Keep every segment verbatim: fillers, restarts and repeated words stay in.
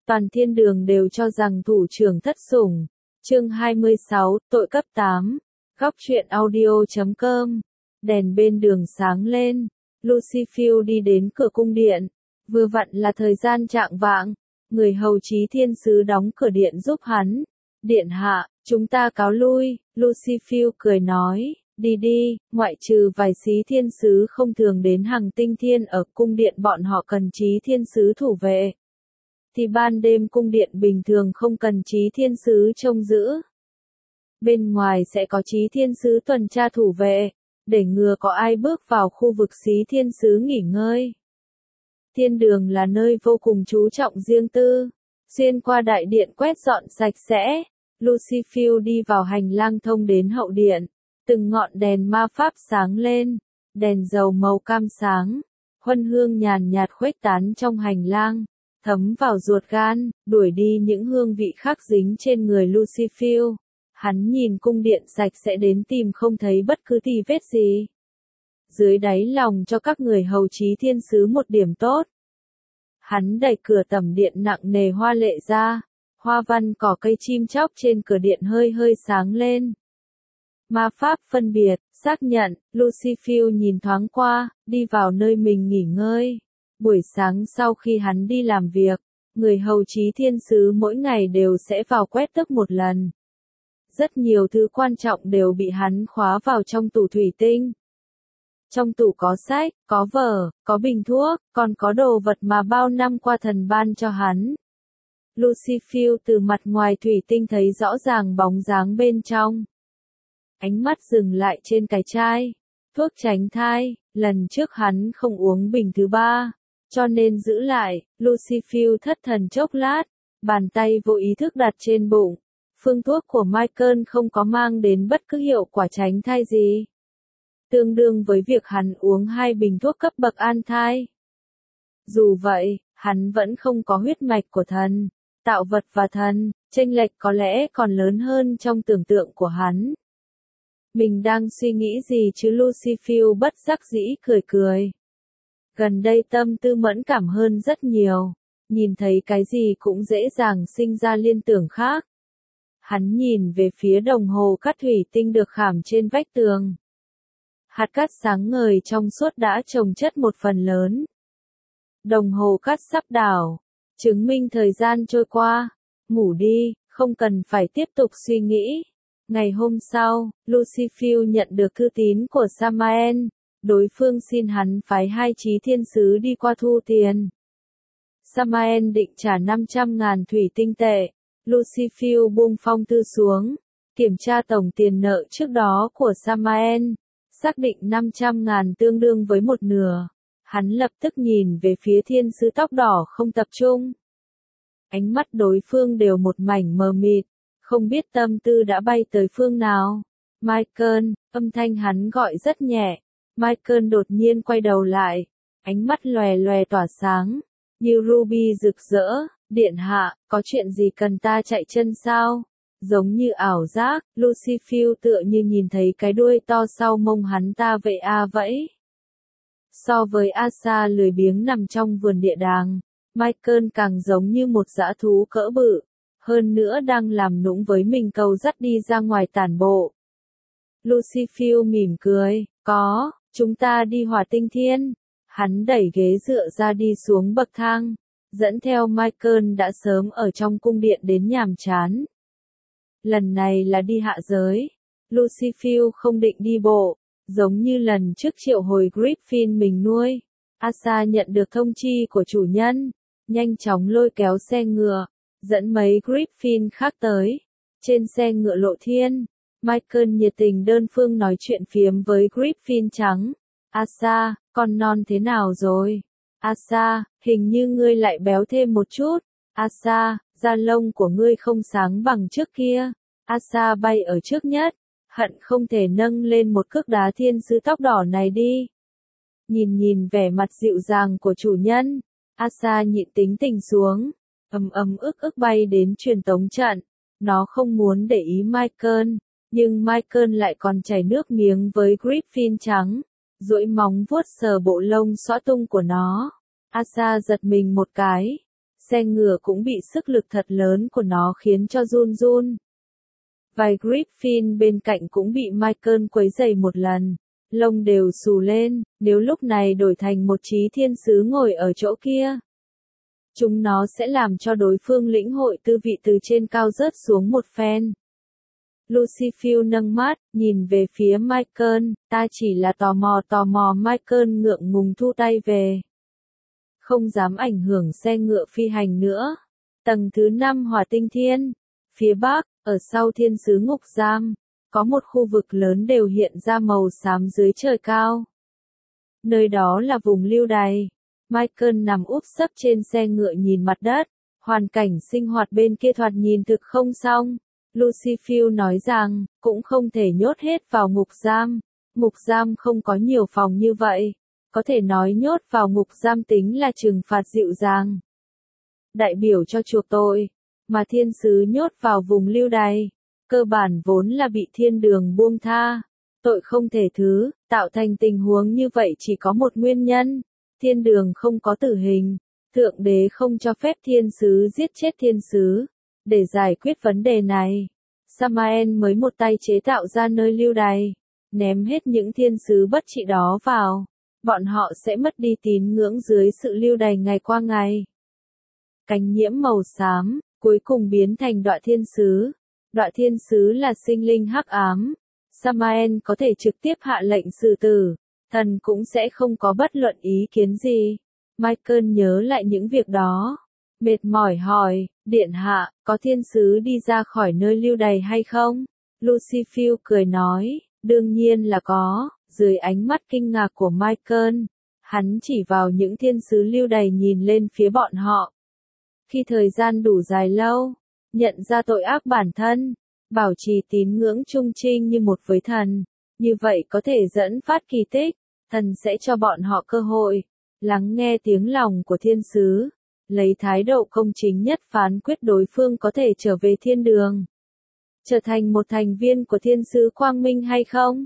Toàn thiên đường đều cho rằng thủ trưởng thất sủng. Chương hai mươi sáu, tội cấp tám. Góc truyện audio chấm com. Đèn bên đường sáng lên. Lucifer đi đến cửa cung điện. Vừa vặn là thời gian trạng vạng. Người hầu trí thiên sứ đóng cửa điện giúp hắn. Điện hạ, chúng ta cáo lui. Lucifer cười nói, đi đi, ngoại trừ vài trí thiên sứ không thường đến hàng tinh thiên ở cung điện bọn họ cần trí thiên sứ thủ vệ. Thì ban đêm cung điện bình thường không cần trí thiên sứ trông giữ. Bên ngoài sẽ có trí thiên sứ tuần tra thủ vệ, để ngừa có ai bước vào khu vực trí thiên sứ nghỉ ngơi. Thiên đường là nơi vô cùng chú trọng riêng tư, xuyên qua đại điện quét dọn sạch sẽ. Lucifer đi vào hành lang thông đến hậu điện, từng ngọn đèn ma pháp sáng lên, đèn dầu màu cam sáng, huân hương nhàn nhạt khuếch tán trong hành lang, thấm vào ruột gan, đuổi đi những hương vị khác dính trên người Lucifer. Hắn nhìn cung điện sạch sẽ đến tìm không thấy bất cứ tì vết gì. Dưới đáy lòng cho các người hầu trí thiên sứ một điểm tốt. Hắn đẩy cửa tẩm điện nặng nề hoa lệ ra, hoa văn cỏ cây chim chóc trên cửa điện hơi hơi sáng lên. Ma pháp phân biệt, xác nhận, Lucifer nhìn thoáng qua, đi vào nơi mình nghỉ ngơi. Buổi sáng sau khi hắn đi làm việc, người hầu trí thiên sứ mỗi ngày đều sẽ vào quét tước một lần. Rất nhiều thứ quan trọng đều bị hắn khóa vào trong tủ thủy tinh. Trong tủ có sách, có vở, có bình thuốc, còn có đồ vật mà bao năm qua thần ban cho hắn. Lucifer từ mặt ngoài thủy tinh thấy rõ ràng bóng dáng bên trong. Ánh mắt dừng lại trên cái chai. Thuốc tránh thai, lần trước hắn không uống bình thứ ba, cho nên giữ lại. Lucifer thất thần chốc lát, bàn tay vô ý thức đặt trên bụng. Phương thuốc của Michael không có mang đến bất cứ hiệu quả tránh thai gì. Tương đương với việc hắn uống hai bình thuốc cấp bậc an thai. Dù vậy, hắn vẫn không có huyết mạch của thần. Tạo vật và thần, chênh lệch có lẽ còn lớn hơn trong tưởng tượng của hắn. Mình đang suy nghĩ gì chứ? Lucifer bất đắc dĩ cười cười. Gần đây tâm tư mẫn cảm hơn rất nhiều. Nhìn thấy cái gì cũng dễ dàng sinh ra liên tưởng khác. Hắn nhìn về phía đồng hồ cát thủy tinh được khảm trên vách tường. Hạt cát sáng ngời trong suốt đã chồng chất một phần lớn. Đồng hồ cát sắp đảo, chứng minh thời gian trôi qua. Ngủ đi, không cần phải tiếp tục suy nghĩ. Ngày hôm sau, Lucifer nhận được thư tín của Samael. Đối phương xin hắn phái hai trí thiên sứ đi qua thu tiền. Samael định trả năm trăm ngàn thủy tinh tệ. Lucifer buông phong thư xuống, kiểm tra tổng tiền nợ trước đó của Samael, xác định năm trăm ngàn tương đương với một nửa. Hắn lập tức nhìn về phía thiên sứ tóc đỏ không tập trung. Ánh mắt đối phương đều một mảnh mờ mịt, không biết tâm tư đã bay tới phương nào. Michael, âm thanh hắn gọi rất nhẹ. Michael đột nhiên quay đầu lại, ánh mắt lòe lòe tỏa sáng, như ruby rực rỡ. Điện hạ, có chuyện gì cần ta chạy chân sao? Giống như ảo giác, Lucifer tựa như nhìn thấy cái đuôi to sau mông hắn ta vậy à vậy. So với Asa lười biếng nằm trong vườn địa đàng, Michael càng giống như một dã thú cỡ bự, hơn nữa đang làm nũng với mình cầu dắt đi ra ngoài tản bộ. Lucifer mỉm cười, có, chúng ta đi Hỏa Tinh Thiên. Hắn đẩy ghế dựa ra đi xuống bậc thang. Dẫn theo Michael đã sớm ở trong cung điện đến nhàm chán. Lần này là đi hạ giới. Lucifer không định đi bộ, giống như lần trước triệu hồi Griffin mình nuôi. Asa nhận được thông chi của chủ nhân, nhanh chóng lôi kéo xe ngựa, dẫn mấy Griffin khác tới. Trên xe ngựa lộ thiên, Michael nhiệt tình đơn phương nói chuyện phiếm với Griffin trắng. Asa, con non thế nào rồi? Asa, hình như ngươi lại béo thêm một chút. Asa, da lông của ngươi không sáng bằng trước kia. Asa bay ở trước nhất, hận không thể nâng lên một cước đá thiên sứ tóc đỏ này đi. Nhìn nhìn vẻ mặt dịu dàng của chủ nhân, Asa nhịn tính tình xuống, ầm ầm ức ức bay đến truyền tống trận. Nó không muốn để ý Michael, nhưng Michael lại còn chảy nước miếng với Griffin trắng. Duỗi móng vuốt sờ bộ lông xõa tung của nó. Asa giật mình một cái. xe ngựa cũng bị sức lực thật lớn của nó khiến cho run run. Vài Griffin bên cạnh cũng bị Michael quấy rầy một lần, lông đều xù lên, nếu lúc này đổi thành một trí thiên sứ ngồi ở chỗ kia. Chúng nó sẽ làm cho đối phương lĩnh hội tư vị từ trên cao rớt xuống một phen. Lucifer nâng mắt, nhìn về phía Michael, ta chỉ là tò mò tò mò Michael ngượng ngùng thu tay về. Không dám ảnh hưởng xe ngựa phi hành nữa. Tầng thứ năm Hỏa Tinh Thiên. Phía bắc, ở sau thiên sứ ngục giam, có một khu vực lớn đều hiện ra màu xám dưới trời cao. Nơi đó là vùng lưu đày. Michael nằm úp sấp trên xe ngựa nhìn mặt đất, hoàn cảnh sinh hoạt bên kia thoạt nhìn thực không xong. Lucifer nói rằng, cũng không thể nhốt hết vào ngục giam. Ngục giam không có nhiều phòng như vậy. Có thể nói nhốt vào ngục giam tính là trừng phạt dịu dàng. Đại biểu cho chuộc tội, mà thiên sứ nhốt vào vùng lưu đày, cơ bản vốn là bị thiên đường buông tha. Tội không thể thứ, tạo thành tình huống như vậy chỉ có một nguyên nhân. Thiên đường không có tử hình. Thượng đế không cho phép thiên sứ giết chết thiên sứ. Để giải quyết vấn đề này, Samael mới một tay chế tạo ra nơi lưu đày, ném hết những thiên sứ bất trị đó vào. Bọn họ sẽ mất đi tín ngưỡng dưới sự lưu đày ngày qua ngày. Cánh nhiễm màu xám, cuối cùng biến thành Đọa Thiên Sứ. Đọa Thiên Sứ là sinh linh hắc ám. Samael có thể trực tiếp hạ lệnh xử tử. Thần cũng sẽ không có bất luận ý kiến gì. Michael nhớ lại những việc đó. Mệt mỏi hỏi, điện hạ, có thiên sứ đi ra khỏi nơi lưu đày hay không? Lucifer cười nói, đương nhiên là có. Dưới ánh mắt kinh ngạc của Michael, hắn chỉ vào những thiên sứ lưu đày nhìn lên phía bọn họ. Khi thời gian đủ dài lâu, nhận ra tội ác bản thân, bảo trì tín ngưỡng trung trinh như một với thần, như vậy có thể dẫn phát kỳ tích, thần sẽ cho bọn họ cơ hội, lắng nghe tiếng lòng của thiên sứ, lấy thái độ công chính nhất phán quyết đối phương có thể trở về thiên đường, trở thành một thành viên của thiên sứ quang minh hay không.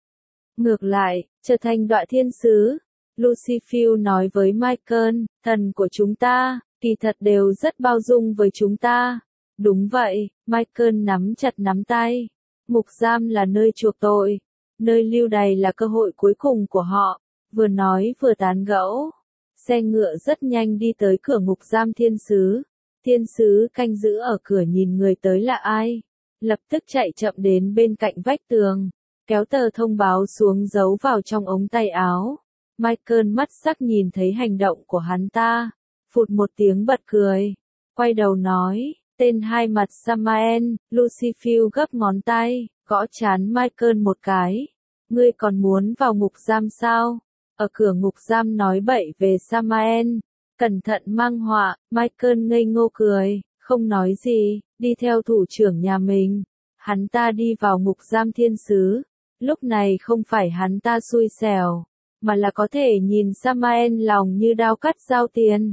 Ngược lại, trở thành Đọa Thiên Sứ, Lucifer nói với Michael, thần của chúng ta, kỳ thật đều rất bao dung với chúng ta. Đúng vậy, Michael nắm chặt nắm tay. Ngục giam là nơi chuộc tội, nơi lưu đày là cơ hội cuối cùng của họ. Vừa nói vừa tán gẫu, xe ngựa rất nhanh đi tới cửa ngục giam thiên sứ. Thiên sứ canh giữ ở cửa nhìn người tới là ai, lập tức chạy chậm đến bên cạnh vách tường, kéo tờ thông báo xuống giấu vào trong ống tay áo. Michael mắt sắc nhìn thấy hành động của hắn ta, phụt một tiếng bật cười, quay đầu nói, tên hai mặt Samael. Lucifer gấp ngón tay, gõ trán Michael một cái. Ngươi còn muốn vào ngục giam sao? Ở cửa ngục giam nói bậy về Samael, cẩn thận mang họa. Michael ngây ngô cười, không nói gì, đi theo thủ trưởng nhà mình. Hắn ta đi vào ngục giam thiên sứ. Lúc này không phải hắn ta xui xẻo, mà là có thể nhìn Samael lòng như đao cắt dao tiền.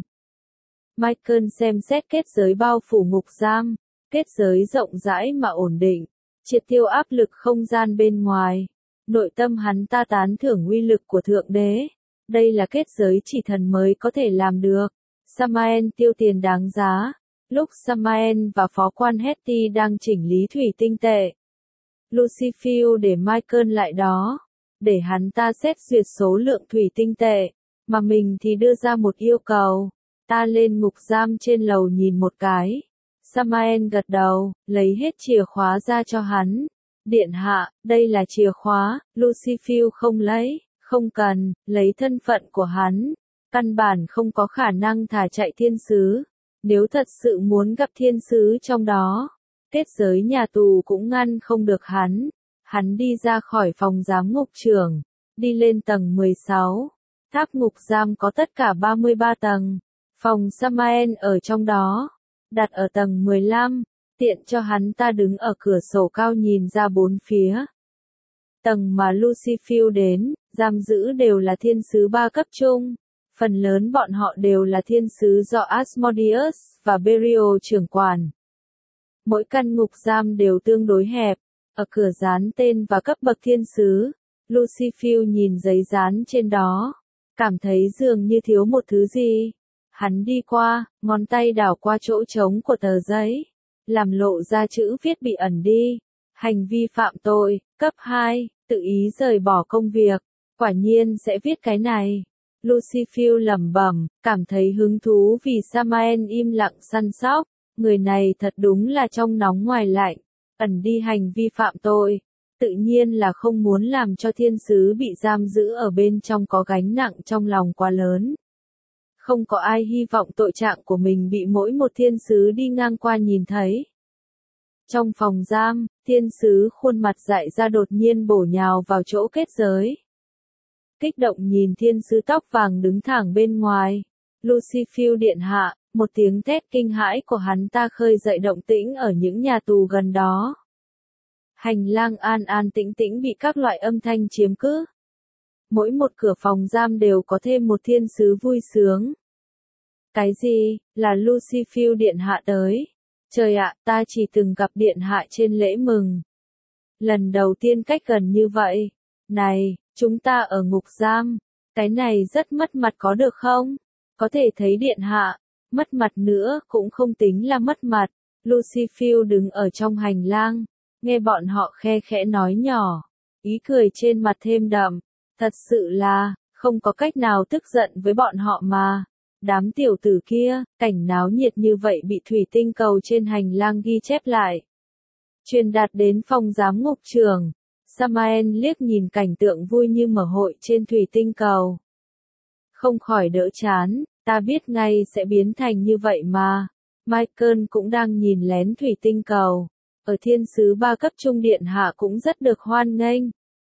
Michael xem xét kết giới bao phủ ngục giam, kết giới rộng rãi mà ổn định, triệt tiêu áp lực không gian bên ngoài. Nội tâm hắn ta tán thưởng uy lực của Thượng Đế. Đây là kết giới chỉ thần mới có thể làm được. Samael tiêu tiền đáng giá. Lúc Samael và phó quan Hetty đang chỉnh lý thủy tinh tệ, Lucifer để Michael lại đó, để hắn ta xét duyệt số lượng thủy tinh tệ, mà mình thì đưa ra một yêu cầu. Ta lên ngục giam trên lầu nhìn một cái. Samael gật đầu, lấy hết chìa khóa ra cho hắn. Điện hạ, đây là chìa khóa. Lucifer không lấy, không cần, lấy thân phận của hắn. Căn bản không có khả năng thả chạy thiên sứ. Nếu thật sự muốn gặp thiên sứ trong đó, kết giới nhà tù cũng ngăn không được hắn. Hắn đi ra khỏi phòng giám ngục trưởng, đi lên tầng mười sáu. Tháp ngục giam có tất cả ba mươi ba tầng. Phòng Samael ở trong đó, đặt ở tầng mười lăm, tiện cho hắn ta đứng ở cửa sổ cao nhìn ra bốn phía. Tầng mà Lucifer đến, giam giữ đều là thiên sứ ba cấp trung. Phần lớn bọn họ đều là thiên sứ do Asmodeus và Belial trưởng quản. Mỗi căn ngục giam đều tương đối hẹp, ở cửa dán tên và cấp bậc thiên sứ. Lucifer nhìn giấy dán trên đó, cảm thấy dường như thiếu một thứ gì. Hắn đi qua, ngón tay đảo qua chỗ trống của tờ giấy, làm lộ ra chữ viết bị ẩn đi. Hành vi phạm tội, cấp hai, tự ý rời bỏ công việc, quả nhiên sẽ viết cái này. Lucifer lẩm bẩm, cảm thấy hứng thú vì Samael im lặng săn sóc, người này thật đúng là trong nóng ngoài lạnh, ẩn đi hành vi phạm tội, tự nhiên là không muốn làm cho thiên sứ bị giam giữ ở bên trong có gánh nặng trong lòng quá lớn. Không có ai hy vọng tội trạng của mình bị mỗi một thiên sứ đi ngang qua nhìn thấy. Trong phòng giam, thiên sứ khuôn mặt dại ra đột nhiên bổ nhào vào chỗ kết giới. Kích động nhìn thiên sứ tóc vàng đứng thẳng bên ngoài. Lucifer điện hạ, một tiếng thét kinh hãi của hắn ta khơi dậy động tĩnh ở những nhà tù gần đó. Hành lang an an tĩnh tĩnh bị các loại âm thanh chiếm cứ. Mỗi một cửa phòng giam đều có thêm một thiên sứ vui sướng. Cái gì, là Lucifer điện hạ tới? Trời ạ, ta chỉ từng gặp điện hạ trên lễ mừng. Lần đầu tiên cách gần như vậy. Này, chúng ta ở ngục giam. Cái này rất mất mặt có được không? Có thể thấy điện hạ. Mất mặt nữa cũng không tính là mất mặt. Lucifer đứng ở trong hành lang. Nghe bọn họ khe khẽ nói nhỏ. Ý cười trên mặt thêm đậm. Thật sự là, không có cách nào tức giận với bọn họ mà. Đám tiểu tử kia, cảnh náo nhiệt như vậy bị thủy tinh cầu trên hành lang ghi chép lại. Truyền đạt đến phòng giám ngục trưởng. Samael liếc nhìn cảnh tượng vui như mở hội trên thủy tinh cầu. Không khỏi đỡ chán, ta biết ngay sẽ biến thành như vậy mà. Michael cũng đang nhìn lén thủy tinh cầu. Ở thiên sứ ba cấp trung điện hạ cũng rất được hoan nghênh.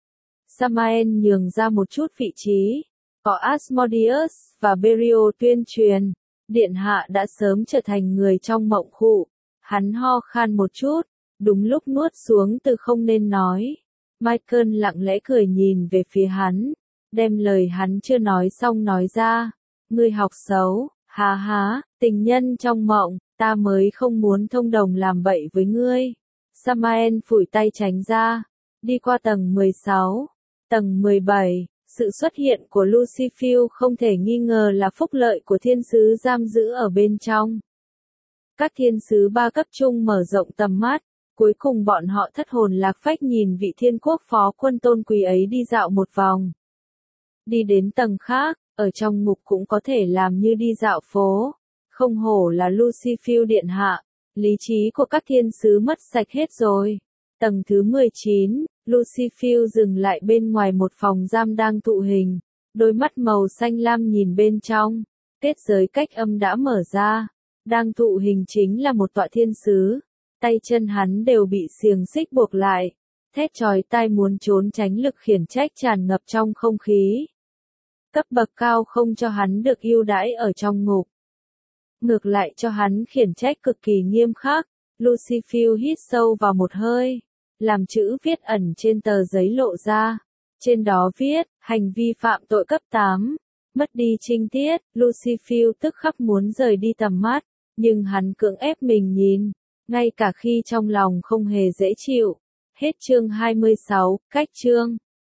Samael nhường ra một chút vị trí. Có Asmodeus và Berio tuyên truyền. Điện hạ đã sớm trở thành người trong mộng khụ. Hắn ho khan một chút. Đúng lúc nuốt xuống từ không nên nói. Michael lặng lẽ cười nhìn về phía hắn. Đem lời hắn chưa nói xong nói ra. Ngươi học xấu, há há, tình nhân trong mộng, ta mới không muốn thông đồng làm bậy với ngươi. Samael phủi tay tránh ra. Đi qua tầng mười sáu. Tầng mười bảy. Sự xuất hiện của Lucifer không thể nghi ngờ là phúc lợi của thiên sứ giam giữ ở bên trong. Các thiên sứ ba cấp trung mở rộng tầm mắt, cuối cùng bọn họ thất hồn lạc phách nhìn vị thiên quốc phó quân tôn quý ấy đi dạo một vòng. Đi đến tầng khác, ở trong ngục cũng có thể làm như đi dạo phố. Không hổ là Lucifer điện hạ, lý trí của các thiên sứ mất sạch hết rồi. Tầng thứ mười chín, Lucifer dừng lại bên ngoài một phòng giam đang tụ hình. Đôi mắt màu xanh lam nhìn bên trong. Kết giới cách âm đã mở ra. Đang tụ hình chính là một tọa thiên sứ. Tay chân hắn đều bị xiềng xích buộc lại. Thét chói tai muốn trốn tránh lực khiển trách tràn ngập trong không khí. Cấp bậc cao không cho hắn được ưu đãi ở trong ngục. Ngược lại cho hắn khiển trách cực kỳ nghiêm khắc. Lucifer hít sâu vào một hơi. Làm chữ viết ẩn trên tờ giấy lộ ra. Trên đó viết, hành vi phạm tội cấp tám. Mất đi trinh tiết, Lucifer tức khắc muốn rời đi tầm mắt. Nhưng hắn cưỡng ép mình nhìn. Ngay cả khi trong lòng không hề dễ chịu. Hết chương hai mươi sáu, cách chương.